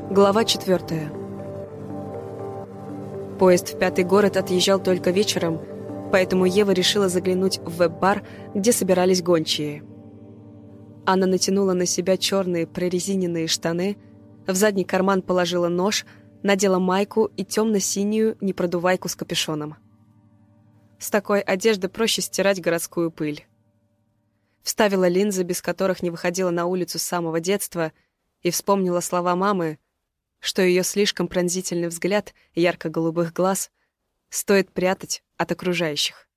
Глава 4. Поезд в 5-й город отъезжал только вечером, поэтому Ева решила заглянуть в веб-бар, где собирались гончие. Она натянула на себя черные прорезиненные штаны, в задний карман положила нож, надела майку и темно-синюю непродувайку с капюшоном. С такой одежды проще стирать городскую пыль. Вставила линзы, без которых не выходила на улицу с самого детства, и вспомнила слова мамы, что ее слишком пронзительный взгляд ярко-голубых глаз стоит прятать от окружающих.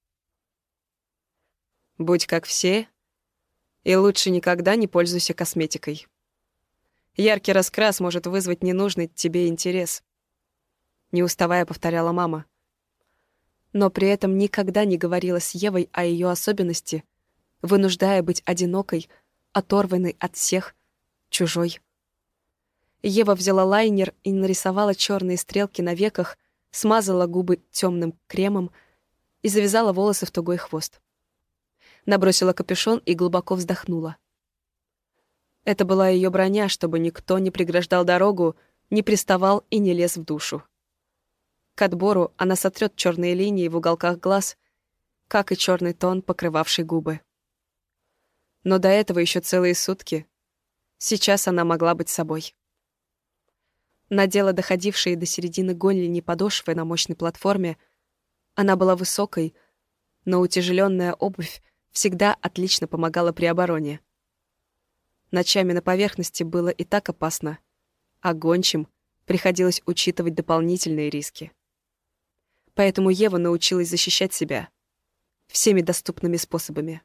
Будь как все, и лучше никогда не пользуйся косметикой. Яркий раскрас может вызвать ненужный тебе интерес. Не уставая, повторяла мама. Но при этом никогда не говорила с Евой о ее особенности, вынуждая быть одинокой, оторванной от всех, чужой. Ева взяла лайнер и нарисовала черные стрелки на веках, смазала губы темным кремом и завязала волосы в тугой хвост. Набросила капюшон и глубоко вздохнула. Это была ее броня, чтобы никто не преграждал дорогу, не приставал и не лез в душу. К отбору она сотрет черные линии в уголках глаз, как и черный тон, покрывавший губы. Но до этого еще целые сутки. Сейчас она могла быть собой. Надела доходившие до середины голени подошвы на мощной платформе. Она была высокой, но утяжеленная обувь всегда отлично помогала при обороне. Ночами на поверхности было и так опасно, а гончим приходилось учитывать дополнительные риски. Поэтому Ева научилась защищать себя всеми доступными способами.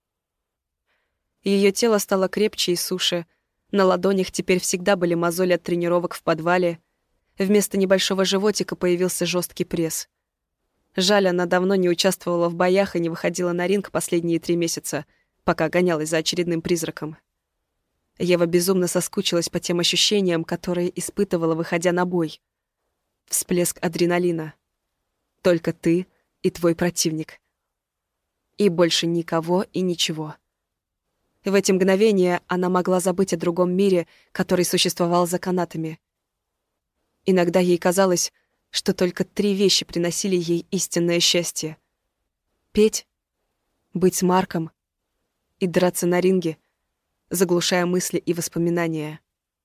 Ее тело стало крепче и суше, на ладонях теперь всегда были мозоли от тренировок в подвале, вместо небольшого животика появился жесткий пресс. Жаль, она давно не участвовала в боях и не выходила на ринг последние 3 месяца, пока гонялась за очередным призраком. Ева безумно соскучилась по тем ощущениям, которые испытывала, выходя на бой. Всплеск адреналина. Только ты и твой противник. И больше никого и ничего. В эти мгновения она могла забыть о другом мире, который существовал за канатами. Иногда ей казалось, что только 3 вещи приносили ей истинное счастье. Петь, быть с Марком и драться на ринге, заглушая мысли и воспоминания.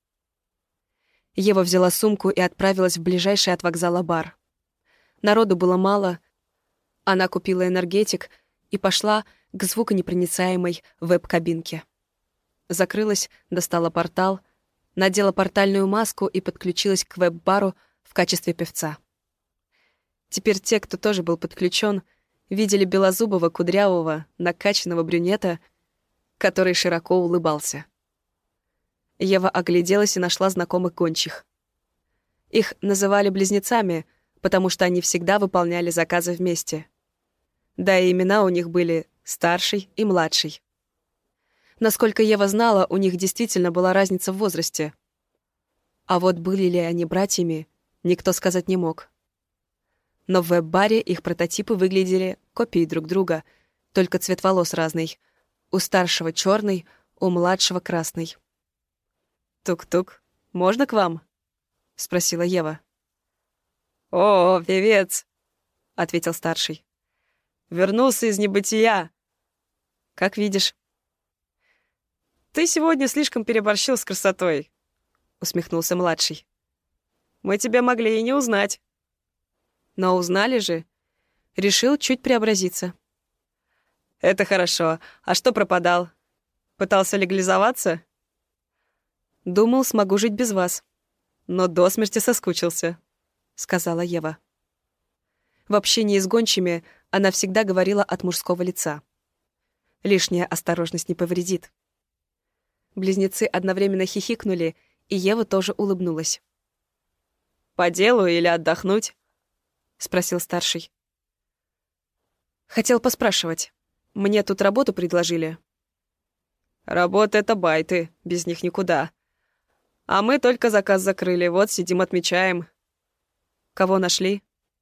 Ева взяла сумку и отправилась в ближайший от вокзала бар. Народу было мало. Она купила энергетик и пошла к звуконепроницаемой веб-кабинке. Закрылась, достала портал, надела портальную маску и подключилась к веб-бару в качестве певца. Теперь те, кто тоже был подключен, видели белозубого, кудрявого, накачанного брюнета, который широко улыбался. Ева огляделась и нашла знакомых гончих. Их называли близнецами, потому что они всегда выполняли заказы вместе. Да и имена у них были старший и младший. Насколько Ева знала, у них действительно была разница в возрасте. А вот были ли они братьями, никто сказать не мог. Но в веб-баре их прототипы выглядели копией друг друга, только цвет волос разный. У старшего черный, у младшего красный. «Тук-тук, можно к вам?» — спросила Ева. «О, певец!» — ответил старший. «Вернулся из небытия. Как видишь». «Ты сегодня слишком переборщил с красотой», — усмехнулся младший. «Мы тебя могли и не узнать». «Но узнали же. Решил чуть преобразиться». «Это хорошо. А что пропадал? Пытался легализоваться?» «Думал, смогу жить без вас. Но до смерти соскучился», — сказала Ева. В общении с гончими она всегда говорила от мужского лица. Лишняя осторожность не повредит. Близнецы одновременно хихикнули, и Ева тоже улыбнулась. «По делу или отдохнуть?» — спросил старший. «Хотел поспрашивать. Мне тут работу предложили». «Работа — это байты, без них никуда. А мы только заказ закрыли, вот сидим отмечаем». «Кого нашли?»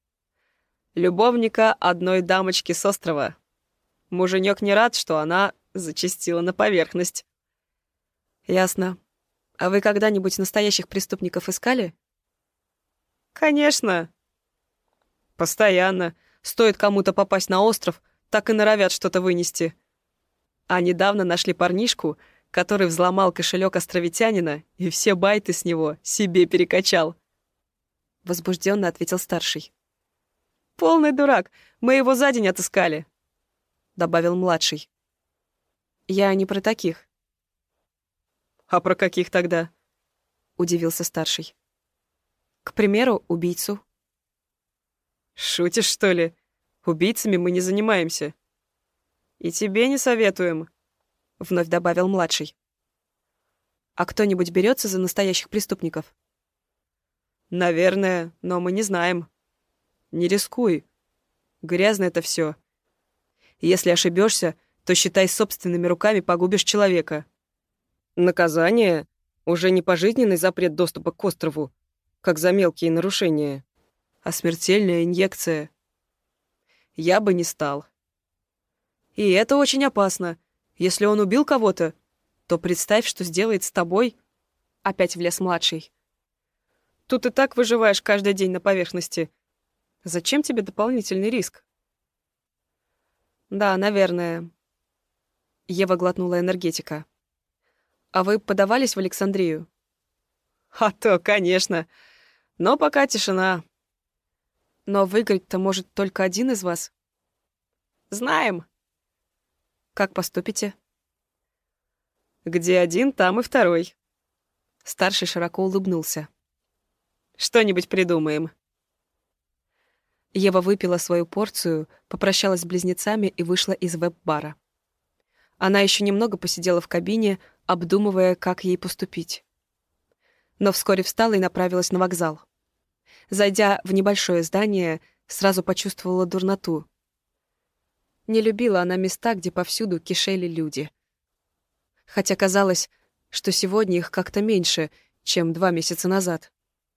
«Любовника одной дамочки с острова. Муженек не рад, что она зачастила на поверхность». «Ясно. А вы когда-нибудь настоящих преступников искали? Конечно. Постоянно. Стоит кому-то попасть на остров, так и норовят что-то вынести. А недавно нашли парнишку, который взломал кошелек островитянина и все байты с него себе перекачал. Возбужденно ответил старший. «Полный дурак, мы его за день отыскали», — добавил младший. «Я не про таких». «А про каких тогда?» — удивился старший. «К примеру, убийцу». «Шутишь, что ли? Убийцами мы не занимаемся». «И тебе не советуем», — вновь добавил младший. «А кто-нибудь берется за настоящих преступников?» «Наверное, но мы не знаем». «Не рискуй. Грязно это все. Если ошибешься, то, считай, собственными руками погубишь человека. Наказание — уже не пожизненный запрет доступа к острову, как за мелкие нарушения, а смертельная инъекция. Я бы не стал. И это очень опасно. Если он убил кого-то, то представь, что сделает с тобой. Опять влез младший. Тут и так выживаешь каждый день на поверхности. Зачем тебе дополнительный риск? Да, наверное. Ева глотнула энергетика. А вы подавались в Александрию? А то, конечно. Но пока тишина. Но выиграть-то может только один из вас. Знаем. Как поступите? Где один, там и второй. Старший широко улыбнулся. Что-нибудь придумаем. Ева выпила свою порцию, попрощалась с близнецами и вышла из веб-бара. Она еще немного посидела в кабине, обдумывая, как ей поступить. Но вскоре встала и направилась на вокзал. Зайдя в небольшое здание, сразу почувствовала дурноту. Не любила она места, где повсюду кишели люди. Хотя казалось, что сегодня их как-то меньше, чем 2 месяца назад.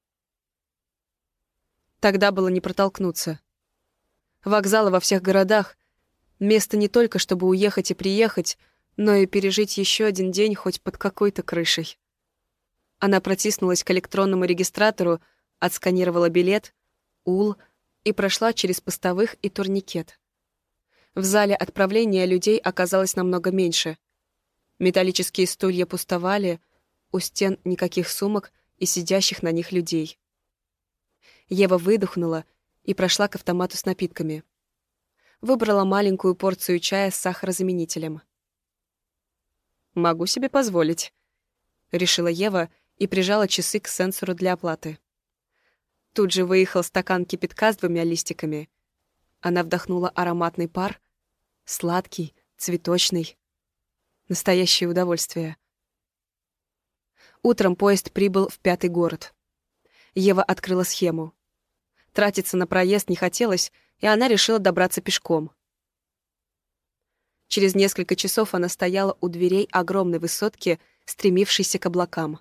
Тогда было не протолкнуться. Вокзалы во всех городах — место не только, чтобы уехать и приехать, но и пережить еще один день хоть под какой-то крышей. Она протиснулась к электронному регистратору, отсканировала билет, УЛ и прошла через постовых и турникет. В зале отправления людей оказалось намного меньше. Металлические стулья пустовали, у стен никаких сумок и сидящих на них людей. Ева выдохнула и прошла к автомату с напитками. Выбрала маленькую порцию чая с сахарозаменителем. «Могу себе позволить», — решила Ева и прижала часы к сенсору для оплаты. Тут же выехал стакан кипятка с 2 листиками. Она вдохнула ароматный пар, сладкий, цветочный. Настоящее удовольствие. Утром поезд прибыл в 5-й город. Ева открыла схему. Тратиться на проезд не хотелось, и она решила добраться пешком. Через несколько часов она стояла у дверей огромной высотки, стремившейся к облакам.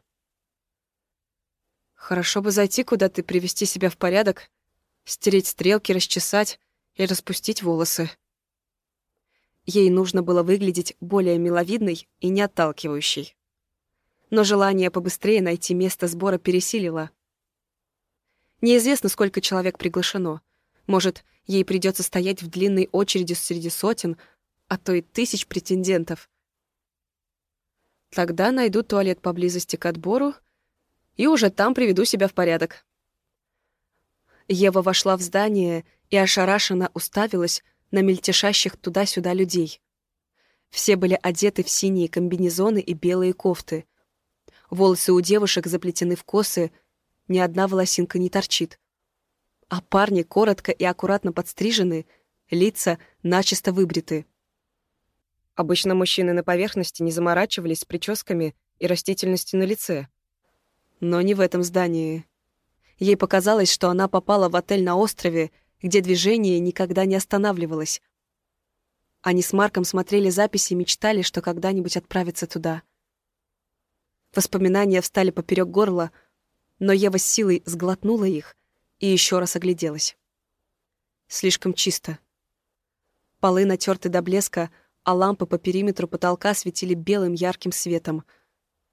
Хорошо бы зайти куда-то и привести себя в порядок, стереть стрелки, расчесать и распустить волосы. Ей нужно было выглядеть более миловидной и не отталкивающей. Но желание побыстрее найти место сбора пересилило. Неизвестно, сколько человек приглашено. Может, ей придется стоять в длинной очереди среди сотен, а то и тысяч претендентов. Тогда найду туалет поблизости к отбору и уже там приведу себя в порядок. Ева вошла в здание и ошарашенно уставилась на мельтешащих туда-сюда людей. Все были одеты в синие комбинезоны и белые кофты. Волосы у девушек заплетены в косы, ни одна волосинка не торчит. А парни коротко и аккуратно подстрижены, лица начисто выбриты. Обычно мужчины на поверхности не заморачивались с прическами и растительностью на лице. Но не в этом здании. Ей показалось, что она попала в отель на острове, где движение никогда не останавливалось. Они с Марком смотрели записи и мечтали, что когда-нибудь отправятся туда. Воспоминания встали поперек горла, но Ева с силой сглотнула их и еще раз огляделась. Слишком чисто. Полы натерты до блеска, а лампы по периметру потолка светили белым ярким светом.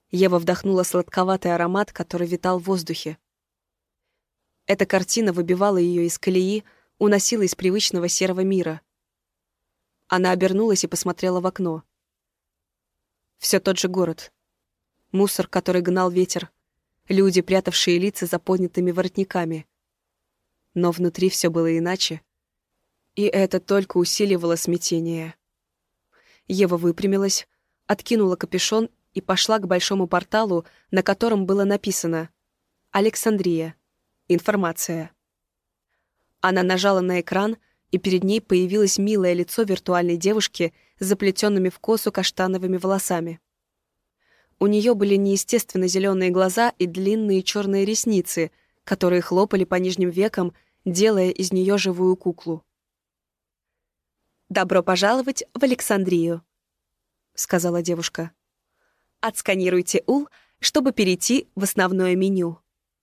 Ева вдохнула сладковатый аромат, который витал в воздухе. Эта картина выбивала ее из колеи, уносила из привычного серого мира. Она обернулась и посмотрела в окно. Все тот же город. Мусор, который гнал ветер. Люди, прятавшие лица за поднятыми воротниками. Но внутри все было иначе. И это только усиливало смятение. Ева выпрямилась, откинула капюшон и пошла к большому порталу, на котором было написано «Александрия. Информация». Она нажала на экран, и перед ней появилось милое лицо виртуальной девушки с заплетенными в косу каштановыми волосами. У нее были неестественно зеленые глаза и длинные черные ресницы, которые хлопали по нижним векам, делая из нее живую куклу. «Добро пожаловать в Александрию», — сказала девушка. «Отсканируйте УЛ, чтобы перейти в основное меню».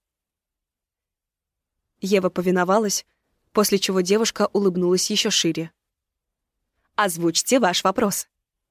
Ева повиновалась, после чего девушка улыбнулась еще шире. «Озвучьте ваш вопрос».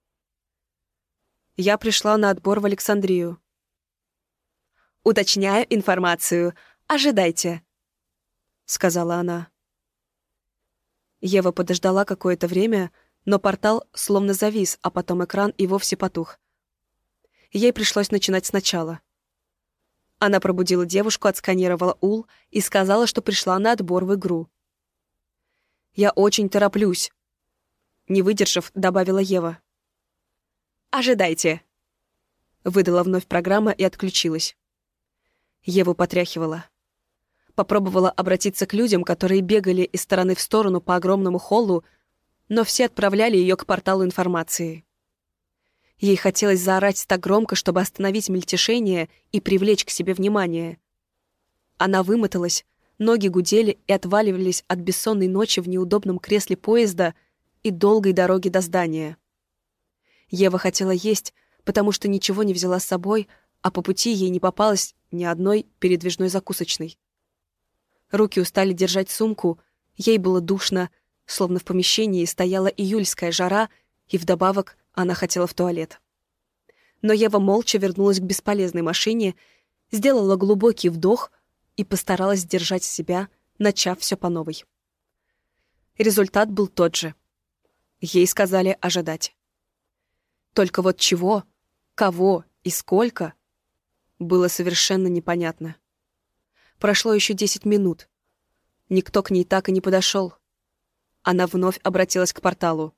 Я пришла на отбор в Александрию. «Уточняю информацию. Ожидайте», — сказала она. Ева подождала какое-то время, но портал словно завис, а потом экран и вовсе потух. Ей пришлось начинать сначала. Она пробудила девушку, отсканировала УЛ и сказала, что пришла на отбор в игру. «Я очень тороплюсь», — не выдержав, добавила Ева. «Ожидайте», — выдала вновь программа и отключилась. Еву потряхивала. Попробовала обратиться к людям, которые бегали из стороны в сторону по огромному холлу, но все отправляли ее к порталу информации. Ей хотелось заорать так громко, чтобы остановить мельтешение и привлечь к себе внимание. Она вымоталась, ноги гудели и отваливались от бессонной ночи в неудобном кресле поезда и долгой дороги до здания. Ева хотела есть, потому что ничего не взяла с собой, а по пути ей не попалось ни одной передвижной закусочной. Руки устали держать сумку, ей было душно, словно в помещении стояла июльская жара, и вдобавок она хотела в туалет. Но Ева молча вернулась к бесполезной машине, сделала глубокий вдох и постаралась сдержать себя, начав все по новой. Результат был тот же. Ей сказали ожидать. Только вот чего, кого и сколько было совершенно непонятно. Прошло еще 10 минут. Никто к ней так и не подошел. Она вновь обратилась к порталу.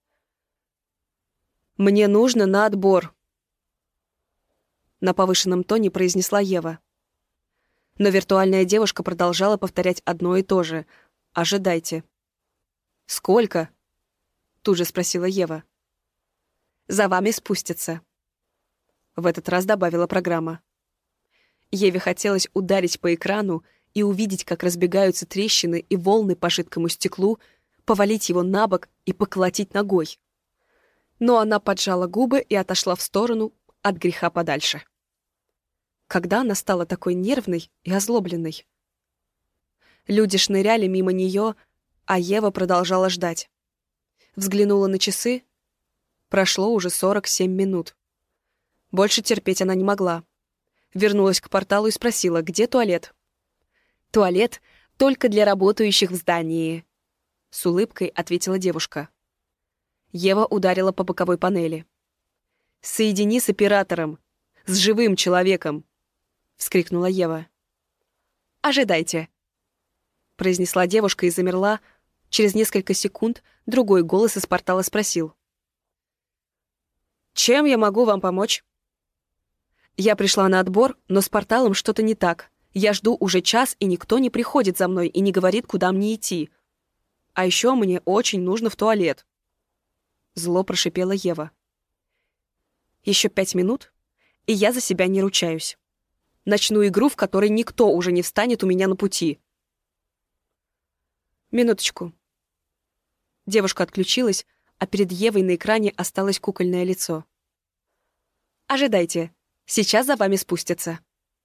«Мне нужно на отбор», — на повышенном тоне произнесла Ева. Но виртуальная девушка продолжала повторять одно и то же. «Ожидайте». «Сколько?» — тут же спросила Ева. «За вами спустятся», — в этот раз добавила программа. Еве хотелось ударить по экрану и увидеть, как разбегаются трещины и волны по жидкому стеклу, повалить его на бок и поколотить ногой. Но она поджала губы и отошла в сторону от греха подальше. Когда она стала такой нервной и озлобленной? Люди шныряли мимо нее, а Ева продолжала ждать. Взглянула на часы. Прошло уже 47 минут. Больше терпеть она не могла. Вернулась к порталу и спросила, где туалет. «Туалет только для работающих в здании», — с улыбкой ответила девушка. Ева ударила по боковой панели. «Соедини с оператором, с живым человеком», — вскрикнула Ева. «Ожидайте», — произнесла девушка и замерла. Через несколько секунд другой голос из портала спросил. «Чем я могу вам помочь?» «Я пришла на отбор, но с порталом что-то не так. Я жду уже час, и никто не приходит за мной и не говорит, куда мне идти. А еще мне очень нужно в туалет». Зло прошипела Ева. «Еще 5 минут, и я за себя не ручаюсь. Начну игру, в которой никто уже не встанет у меня на пути». «Минуточку». Девушка отключилась, а перед Евой на экране осталось кукольное лицо. «Ожидайте. Сейчас за вами спустятся».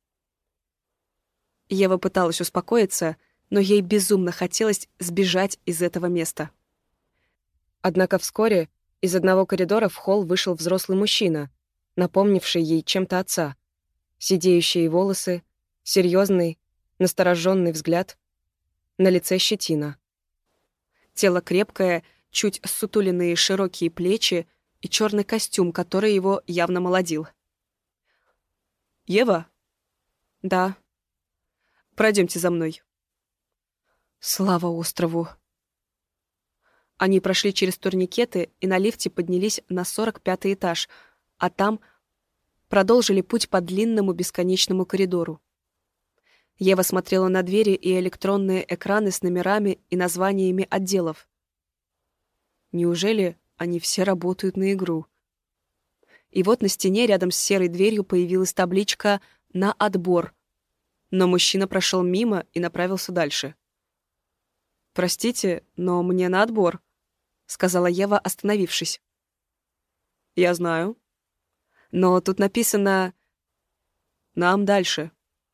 Ева пыталась успокоиться, но ей безумно хотелось сбежать из этого места. Однако вскоре из одного коридора в холл вышел взрослый мужчина, напомнивший ей чем-то отца. Сидеющие волосы, серьезный, настороженный взгляд, на лице щетина. Тело крепкое, чуть ссутуленные широкие плечи и черный костюм, который его явно молодил. «Ева?» «Да». «Пройдемте за мной». Слава острову. Они прошли через турникеты и на лифте поднялись на 45-й этаж, а там продолжили путь по длинному бесконечному коридору. Ева смотрела на двери и электронные экраны с номерами и названиями отделов. Неужели они все работают на игру? И вот на стене рядом с серой дверью появилась табличка «На отбор», но мужчина прошел мимо и направился дальше. «Простите, но мне на отбор», — сказала Ева, остановившись. «Я знаю. Но тут написано «Нам дальше».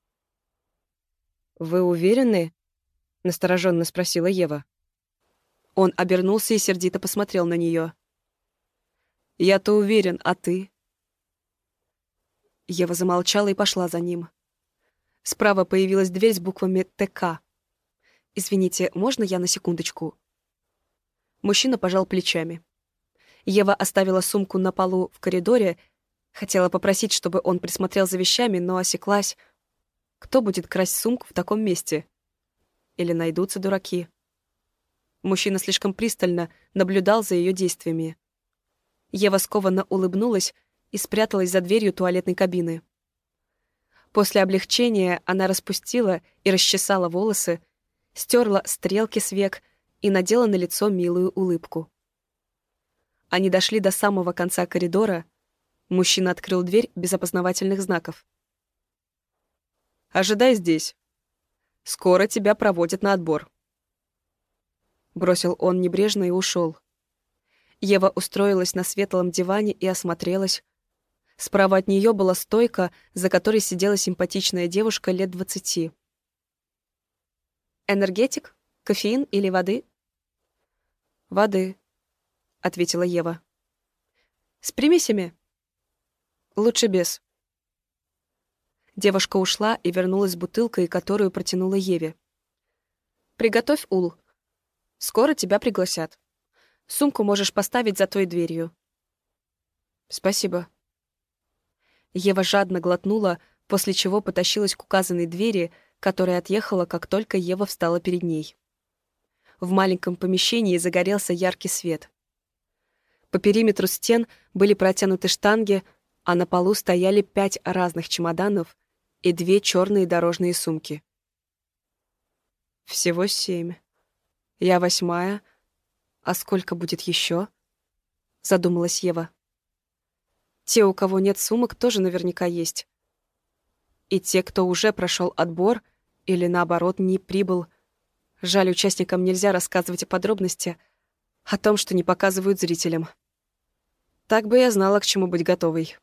«Вы уверены?» — настороженно спросила Ева. Он обернулся и сердито посмотрел на нее. «Я-то уверен, а ты?» Ева замолчала и пошла за ним. Справа появилась дверь с буквами «ТК». «Извините, можно я на секундочку?» Мужчина пожал плечами. Ева оставила сумку на полу в коридоре, хотела попросить, чтобы он присмотрел за вещами, но осеклась. Кто будет красть сумку в таком месте? Или найдутся дураки? Мужчина слишком пристально наблюдал за ее действиями. Ева скованно улыбнулась и спряталась за дверью туалетной кабины. После облегчения она распустила и расчесала волосы, стерла стрелки с век и надела на лицо милую улыбку. Они дошли до самого конца коридора. Мужчина открыл дверь без опознавательных знаков. «Ожидай здесь. Скоро тебя проводят на отбор». Бросил он небрежно и ушел. Ева устроилась на светлом диване и осмотрелась. Справа от нее была стойка, за которой сидела симпатичная девушка лет 20. «Энергетик? Кофеин или воды?» «Воды», — ответила Ева. «С примесями?» «Лучше без». Девушка ушла и вернулась с бутылкой, которую протянула Еве. «Приготовь, Ул. Скоро тебя пригласят. Сумку можешь поставить за той дверью». «Спасибо». Ева жадно глотнула, после чего потащилась к указанной двери, которая отъехала, как только Ева встала перед ней. В маленьком помещении загорелся яркий свет. По периметру стен были протянуты штанги, а на полу стояли 5 разных чемоданов и 2 черные дорожные сумки. Всего 7. Я 8, а сколько будет еще? Задумалась Ева. Те, у кого нет сумок, тоже наверняка есть. И те, кто уже прошел отбор или, наоборот, не прибыл. Жаль, участникам нельзя рассказывать о подробности, о том, что не показывают зрителям. Так бы я знала, к чему быть готовой.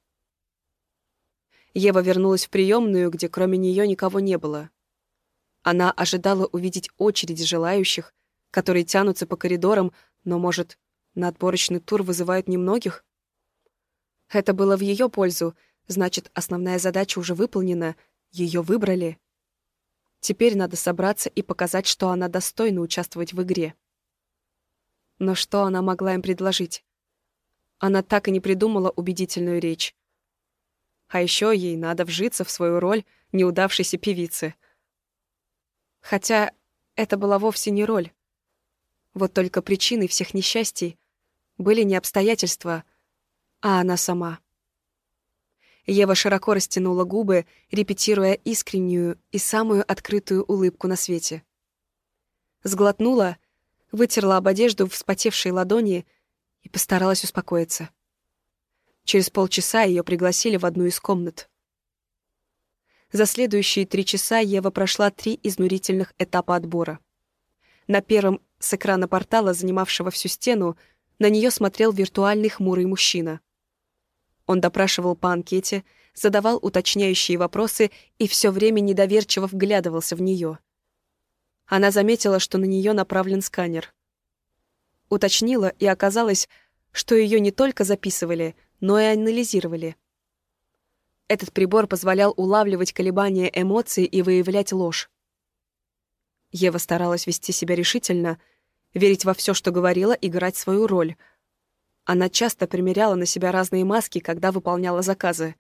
Ева вернулась в приемную, где кроме нее никого не было. Она ожидала увидеть очередь желающих, которые тянутся по коридорам, но, может, на отборочный тур вызывают немногих? Это было в ее пользу, значит, основная задача уже выполнена, ее выбрали. Теперь надо собраться и показать, что она достойна участвовать в игре. Но что она могла им предложить? Она так и не придумала убедительную речь. А еще ей надо вжиться в свою роль неудавшейся певицы. Хотя это была вовсе не роль. Вот только причиной всех несчастий были не обстоятельства, а она сама. Ева широко растянула губы, репетируя искреннюю и самую открытую улыбку на свете. Сглотнула, вытерла об одежду вспотевшие ладони и постаралась успокоиться. Через полчаса ее пригласили в одну из комнат. За следующие 3 часа Ева прошла 3 изнурительных этапа отбора. На первом с экрана портала, занимавшего всю стену, на нее смотрел виртуальный хмурый мужчина. Он допрашивал по анкете, задавал уточняющие вопросы и все время недоверчиво вглядывался в нее. Она заметила, что на нее направлен сканер. Уточнила, и оказалось, что ее не только записывали, но и анализировали. Этот прибор позволял улавливать колебания эмоций и выявлять ложь. Ева старалась вести себя решительно, верить во все, что говорила, играть свою роль. Она часто примеряла на себя разные маски, когда выполняла заказы.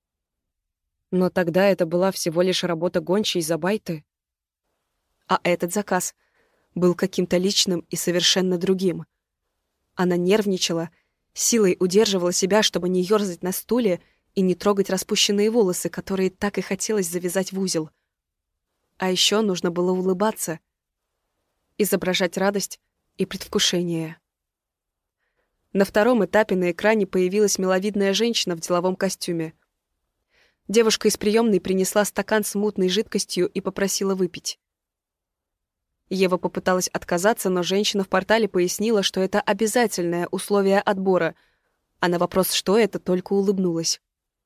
Но тогда это была всего лишь работа гончей за байты. А этот заказ был каким-то личным и совершенно другим. Она нервничала, силой удерживала себя, чтобы не ёрзать на стуле и не трогать распущенные волосы, которые так и хотелось завязать в узел. А еще нужно было улыбаться, изображать радость и предвкушение. На втором этапе на экране появилась миловидная женщина в деловом костюме. Девушка из приемной принесла стакан с мутной жидкостью и попросила выпить. Ева попыталась отказаться, но женщина в портале пояснила, что это обязательное условие отбора, а на вопрос, что это, только улыбнулась.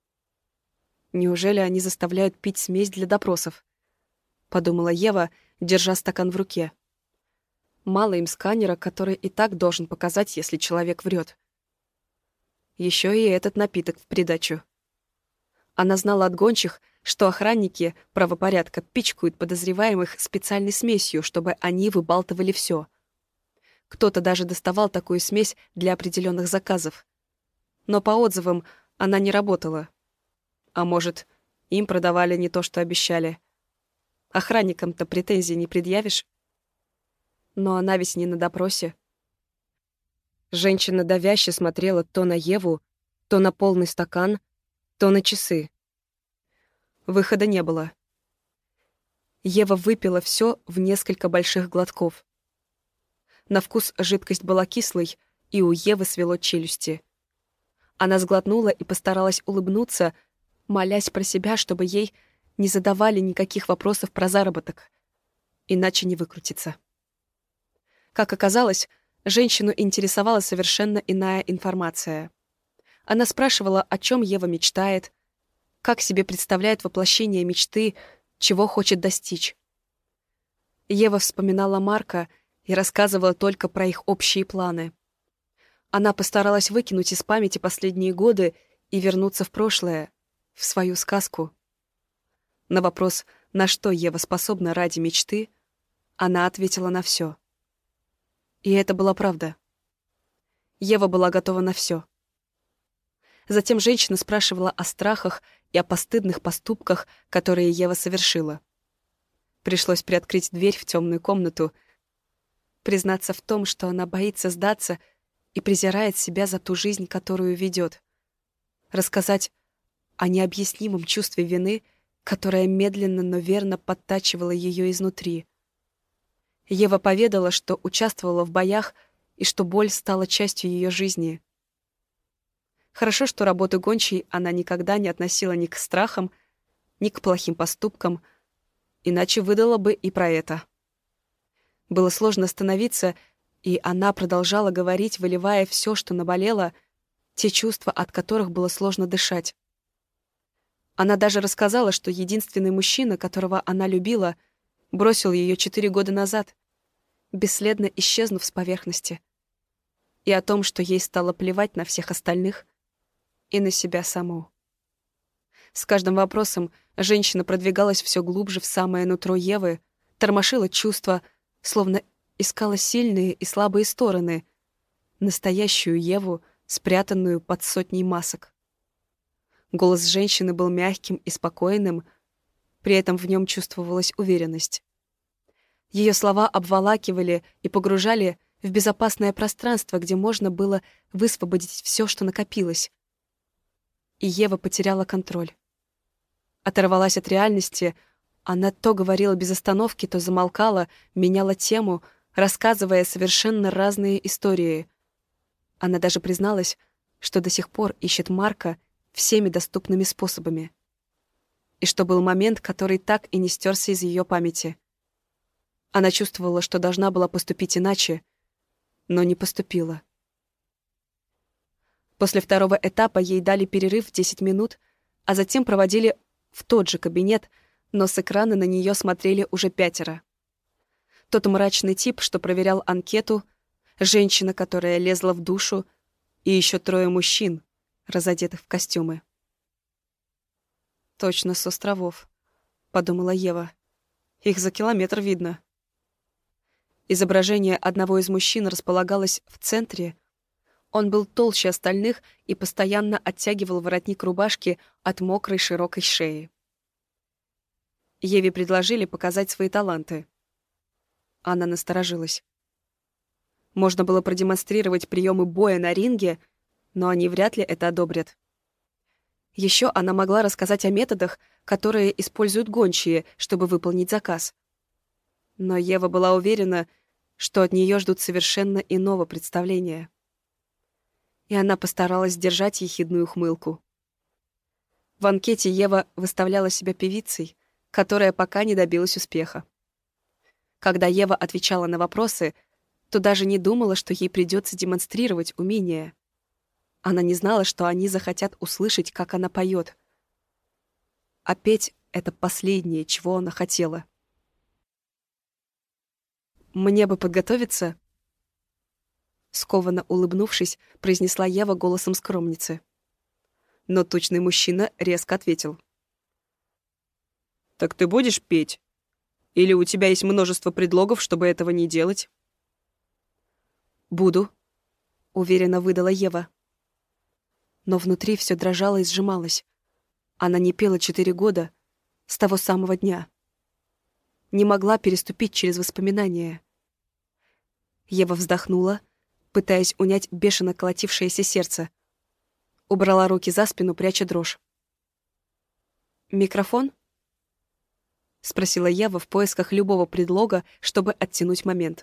«Неужели они заставляют пить смесь для допросов?» — подумала Ева, держа стакан в руке. Мало им сканера, который и так должен показать, если человек врет. Еще и этот напиток в придачу. Она знала от гончих, что охранники правопорядка пичкают подозреваемых специальной смесью, чтобы они выбалтывали все. Кто-то даже доставал такую смесь для определенных заказов. Но по отзывам она не работала. А может, им продавали не то, что обещали. Охранникам-то претензий не предъявишь? Но она ведь не на допросе. Женщина давяще смотрела то на Еву, то на полный стакан, то на часы. Выхода не было. Ева выпила все в несколько больших глотков. На вкус жидкость была кислой, и у Евы свело челюсти. Она сглотнула и постаралась улыбнуться, молясь про себя, чтобы ей не задавали никаких вопросов про заработок, иначе не выкрутиться. Как оказалось, женщину интересовала совершенно иная информация. Она спрашивала, о чем Ева мечтает, как себе представляет воплощение мечты, чего хочет достичь. Ева вспоминала Марка и рассказывала только про их общие планы. Она постаралась выкинуть из памяти последние годы и вернуться в прошлое, в свою сказку. На вопрос, на что Ева способна ради мечты, она ответила на все. И это была правда. Ева была готова на все. Затем женщина спрашивала о страхах и о постыдных поступках, которые Ева совершила. Пришлось приоткрыть дверь в темную комнату, признаться в том, что она боится сдаться и презирает себя за ту жизнь, которую ведет. Рассказать о необъяснимом чувстве вины, которое медленно, но верно подтачивало ее изнутри. Ева поведала, что участвовала в боях и что боль стала частью ее жизни. Хорошо, что работу гончей она никогда не относила ни к страхам, ни к плохим поступкам, иначе выдала бы и про это. Было сложно остановиться, и она продолжала говорить, выливая все, что наболело, те чувства, от которых было сложно дышать. Она даже рассказала, что единственный мужчина, которого она любила, бросил ее 4 года назад, бесследно исчезнув с поверхности, и о том, что ей стало плевать на всех остальных и на себя саму. С каждым вопросом женщина продвигалась все глубже в самое нутро Евы, тормошила чувства, словно искала сильные и слабые стороны, настоящую Еву, спрятанную под сотней масок. Голос женщины был мягким и спокойным, при этом в нем чувствовалась уверенность. Ее слова обволакивали и погружали в безопасное пространство, где можно было высвободить все, что накопилось. И Ева потеряла контроль. Оторвалась от реальности, она то говорила без остановки, то замолкала, меняла тему, рассказывая совершенно разные истории. Она даже призналась, что до сих пор ищет Марка всеми доступными способами. И что был момент, который так и не стерся из ее памяти. Она чувствовала, что должна была поступить иначе, но не поступила. После второго этапа ей дали перерыв в 10 минут, а затем проводили в тот же кабинет, но с экрана на нее смотрели уже 5. Тот мрачный тип, что проверял анкету, женщина, которая лезла в душу, и еще 3 мужчин, разодетых в костюмы. Точно с островов, подумала Ева. Их за километр видно. Изображение одного из мужчин располагалось в центре. Он был толще остальных и постоянно оттягивал воротник рубашки от мокрой широкой шеи. Еве предложили показать свои таланты. Она насторожилась. Можно было продемонстрировать приемы боя на ринге, но они вряд ли это одобрят. Еще она могла рассказать о методах, которые используют гончие, чтобы выполнить заказ. Но Ева была уверена, что от нее ждут совершенно иного представления. И она постаралась сдержать ехидную ухмылку. В анкете Ева выставляла себя певицей, которая пока не добилась успеха. Когда Ева отвечала на вопросы, то даже не думала, что ей придется демонстрировать умение. Она не знала, что они захотят услышать, как она поет. А петь — это последнее, чего она хотела. «Мне бы подготовиться?» Скованно улыбнувшись, произнесла Ева голосом скромницы. Но тучный мужчина резко ответил. «Так ты будешь петь? Или у тебя есть множество предлогов, чтобы этого не делать?» «Буду», — уверенно выдала Ева. Но внутри все дрожало и сжималось. Она не пела 4 года, с того самого дня. Не могла переступить через воспоминания. Ева вздохнула, пытаясь унять бешено колотившееся сердце. Убрала руки за спину, пряча дрожь. «Микрофон?» — спросила Ева в поисках любого предлога, чтобы оттянуть момент.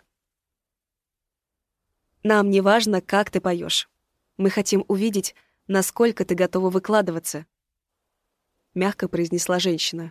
«Нам не важно, как ты поешь. Мы хотим увидеть, насколько ты готова выкладываться», — мягко произнесла женщина.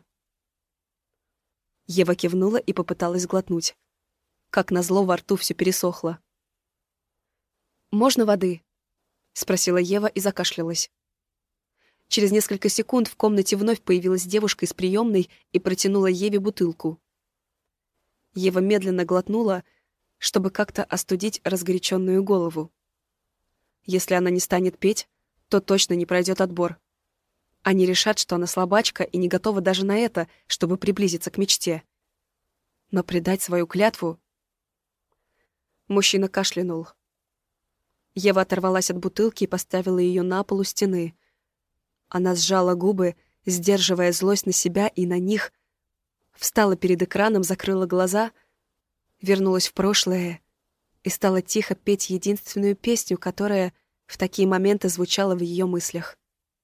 Ева кивнула и попыталась глотнуть. Как назло, во рту все пересохло. «Можно воды?» — спросила Ева и закашлялась. Через несколько секунд в комнате вновь появилась девушка из приемной и протянула Еве бутылку. Ева медленно глотнула, чтобы как-то остудить разгоряченную голову. Если она не станет петь, то точно не пройдет отбор. Они решат, что она слабачка и не готова даже на это, чтобы приблизиться к мечте. Но предать свою клятву... Мужчина кашлянул. Ева оторвалась от бутылки и поставила ее на пол у стены. Она сжала губы, сдерживая злость на себя и на них, встала перед экраном, закрыла глаза, вернулась в прошлое и стала тихо петь единственную песню, которая в такие моменты звучала в ее мыслях.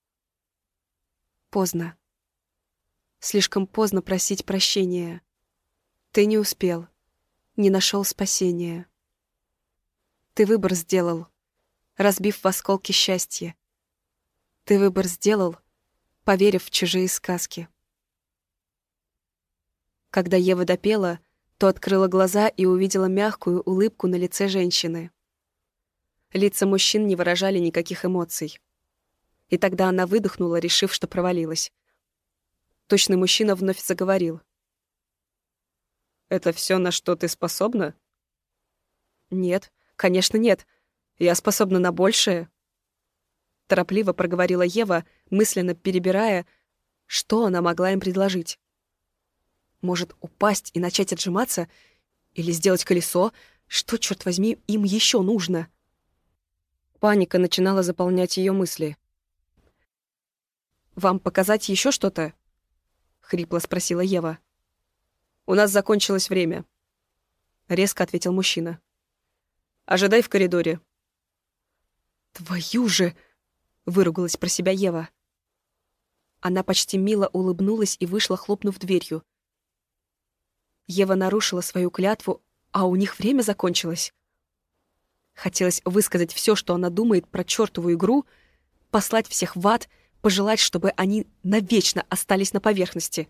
Поздно. Слишком поздно просить прощения. Ты не успел, не нашел спасения. Ты выбор сделал, разбив в осколки счастье. Ты выбор сделал, поверив в чужие сказки. Когда Ева допела, то открыла глаза и увидела мягкую улыбку на лице женщины. Лица мужчин не выражали никаких эмоций. И тогда она выдохнула, решив, что провалилась. Точный мужчина вновь заговорил. «Это все, на что ты способна?» «Нет, конечно, нет. Я способна на большее». Торопливо проговорила Ева, мысленно перебирая, что она могла им предложить. Может, упасть и начать отжиматься? Или сделать колесо? Что, черт возьми, им еще нужно? Паника начинала заполнять ее мысли. «Вам показать еще что-то?» — хрипло спросила Ева. «У нас закончилось время», — резко ответил мужчина. «Ожидай в коридоре». «Твою же!» — выругалась про себя Ева. Она почти мило улыбнулась и вышла, хлопнув дверью. Ева нарушила свою клятву, а у них время закончилось. Хотелось высказать все, что она думает про чертову игру, послать всех в ад, пожелать, чтобы они навечно остались на поверхности.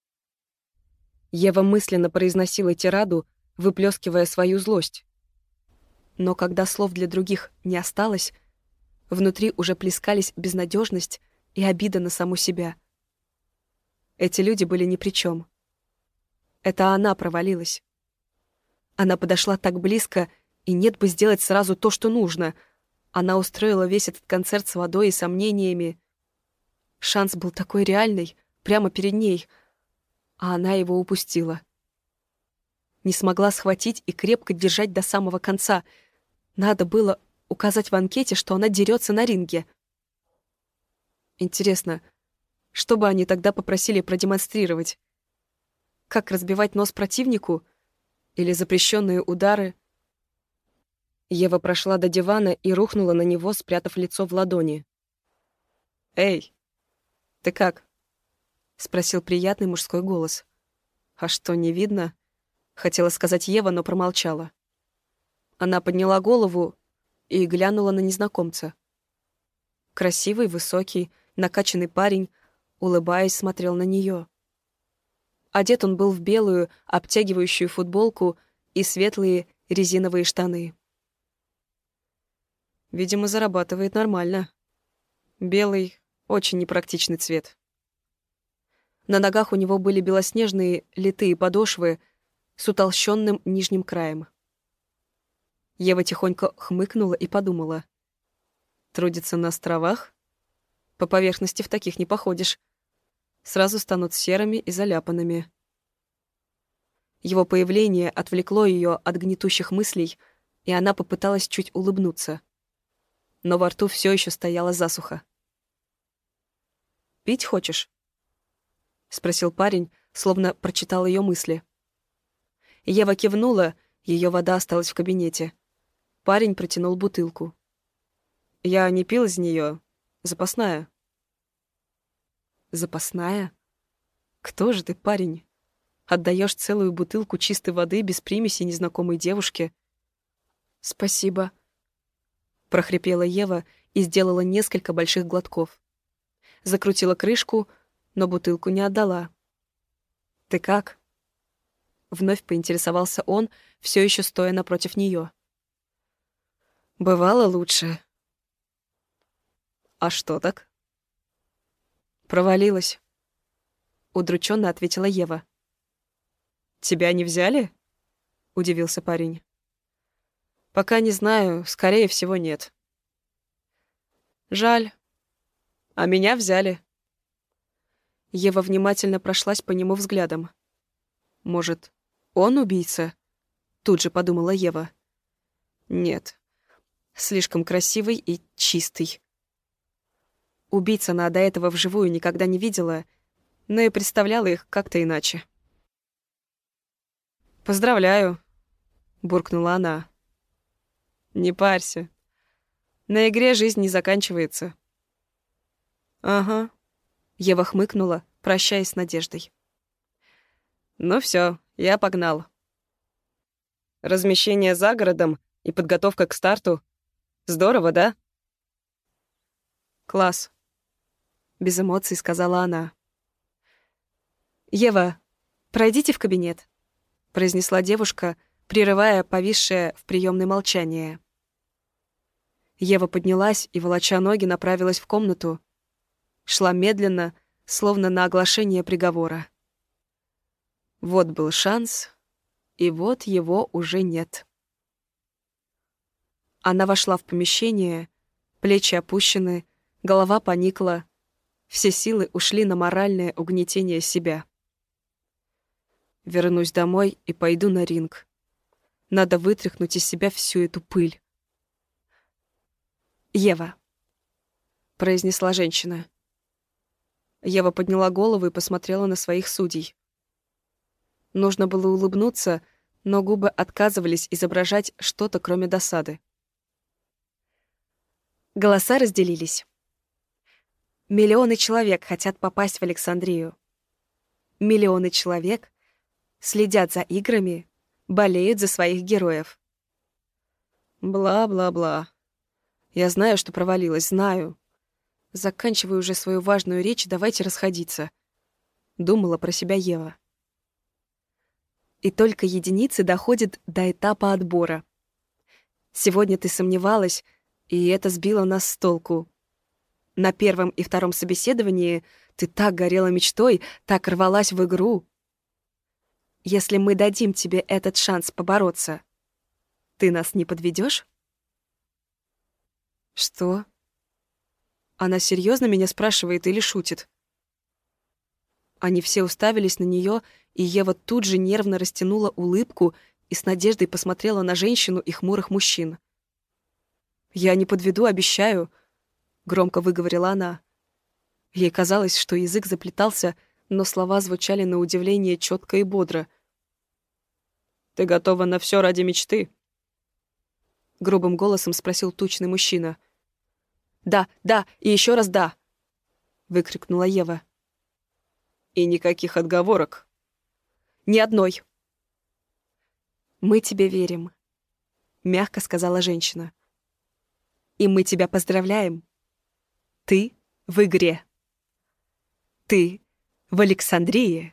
Ева мысленно произносила тираду, выплескивая свою злость. Но когда слов для других не осталось, внутри уже плескались безнадежность и обида на саму себя. Эти люди были ни при чем. Это она провалилась. Она подошла так близко, и нет бы сделать сразу то, что нужно. Она устроила весь этот концерт с водой и сомнениями. Шанс был такой реальный, прямо перед ней, а она его упустила. Не смогла схватить и крепко держать до самого конца. Надо было указать в анкете, что она дерется на ринге. Интересно, что бы они тогда попросили продемонстрировать? Как разбивать нос противнику? Или запрещенные удары? Ева прошла до дивана и рухнула на него, спрятав лицо в ладони. «Эй, ты как?» — спросил приятный мужской голос. «А что, не видно?» — хотела сказать Ева, но промолчала. Она подняла голову и глянула на незнакомца. Красивый, высокий, накачанный парень, улыбаясь, смотрел на нее. Одет он был в белую, обтягивающую футболку и светлые резиновые штаны. Видимо, зарабатывает нормально. Белый — очень непрактичный цвет. На ногах у него были белоснежные литые подошвы с утолщенным нижним краем. Ева тихонько хмыкнула и подумала. Трудится на островах? По поверхности в таких не походишь. Сразу станут серыми и заляпанными. Его появление отвлекло ее от гнетущих мыслей, и она попыталась чуть улыбнуться. Но во рту все еще стояла засуха. «Пить хочешь?» — спросил парень, словно прочитал ее мысли. Ева кивнула, ее вода осталась в кабинете. Парень протянул бутылку. «Я не пил из нее. Запасная». «Запасная? Кто же ты, парень? Отдаешь целую бутылку чистой воды без примеси незнакомой девушке?» «Спасибо», — прохрипела Ева и сделала несколько больших глотков. Закрутила крышку, но бутылку не отдала. «Ты как?» Вновь поинтересовался он, все еще стоя напротив нее. «Бывало лучше». «А что так?» «Провалилась», — удрученно ответила Ева. «Тебя не взяли?» — удивился парень. «Пока не знаю, скорее всего, нет». «Жаль. А меня взяли». Ева внимательно прошлась по нему взглядом. «Может, он убийца?» — тут же подумала Ева. «Нет. Слишком красивый и чистый». Убийц она до этого вживую никогда не видела, но и представляла их как-то иначе. «Поздравляю», — буркнула она. «Не парься. На игре жизнь не заканчивается». «Ага», — Ева хмыкнула, прощаясь с надеждой. «Ну все, я погнал. Размещение за городом и подготовка к старту. Здорово, да?» «Класс», — без эмоций сказала она. «Ева, пройдите в кабинет», — произнесла девушка, прерывая повисшее в приемной молчание. Ева поднялась и, волоча ноги, направилась в комнату. Шла медленно, словно на оглашение приговора. Вот был шанс, и вот его уже нет. Она вошла в помещение, плечи опущены, голова поникла, все силы ушли на моральное угнетение себя. Вернусь домой и пойду на ринг. Надо вытряхнуть из себя всю эту пыль. «Ева», — произнесла женщина. Ева подняла голову и посмотрела на своих судей. Нужно было улыбнуться, но губы отказывались изображать что-то, кроме досады. Голоса разделились. Миллионы человек хотят попасть в Александрию. Миллионы человек следят за играми, болеют за своих героев. Бла-бла-бла. Я знаю, что провалилась, знаю. Заканчиваю уже свою важную речь, давайте расходиться. Думала про себя Ева. И только единицы доходят до этапа отбора. Сегодня ты сомневалась, и это сбило нас с толку. На первом и втором собеседовании ты так горела мечтой, так рвалась в игру. Если мы дадим тебе этот шанс побороться, ты нас не подведешь? Что? Она серьезно меня спрашивает или шутит? Они все уставились на нее, и Ева тут же нервно растянула улыбку и с надеждой посмотрела на женщину и хмурых мужчин. «Я не подведу, обещаю», — громко выговорила она. Ей казалось, что язык заплетался, но слова звучали на удивление четко и бодро. «Ты готова на все ради мечты?» — грубым голосом спросил тучный мужчина. «Да, да, и еще раз да!» — выкрикнула Ева. «И никаких отговорок?» «Ни одной!» «Мы тебе верим», — мягко сказала женщина. «И мы тебя поздравляем. Ты в игре. Ты в Александрии».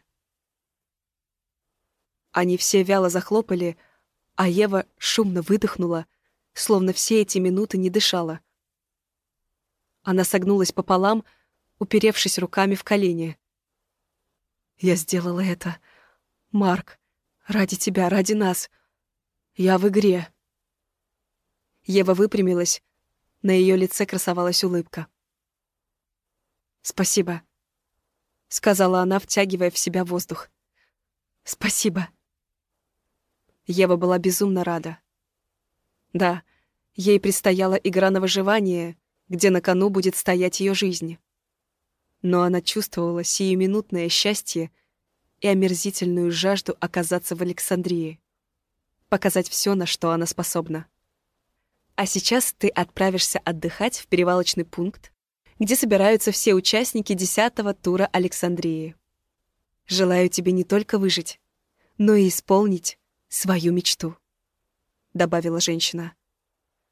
Они все вяло захлопали, а Ева шумно выдохнула, словно все эти минуты не дышала. Она согнулась пополам, уперевшись руками в колени. «Я сделала это. Марк, ради тебя, ради нас. Я в игре». Ева выпрямилась, на ее лице красовалась улыбка. «Спасибо», — сказала она, втягивая в себя воздух. «Спасибо». Ева была безумно рада. Да, ей предстояла игра на выживание, где на кону будет стоять ее жизнь. Но она чувствовала сиюминутное счастье и омерзительную жажду оказаться в Александрии, показать все, на что она способна. А сейчас ты отправишься отдыхать в перевалочный пункт, где собираются все участники 10-го тура Александрии. Желаю тебе не только выжить, но и исполнить свою мечту», — добавила женщина.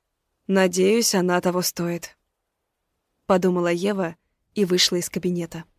«Надеюсь, она того стоит», — подумала Ева и вышла из кабинета.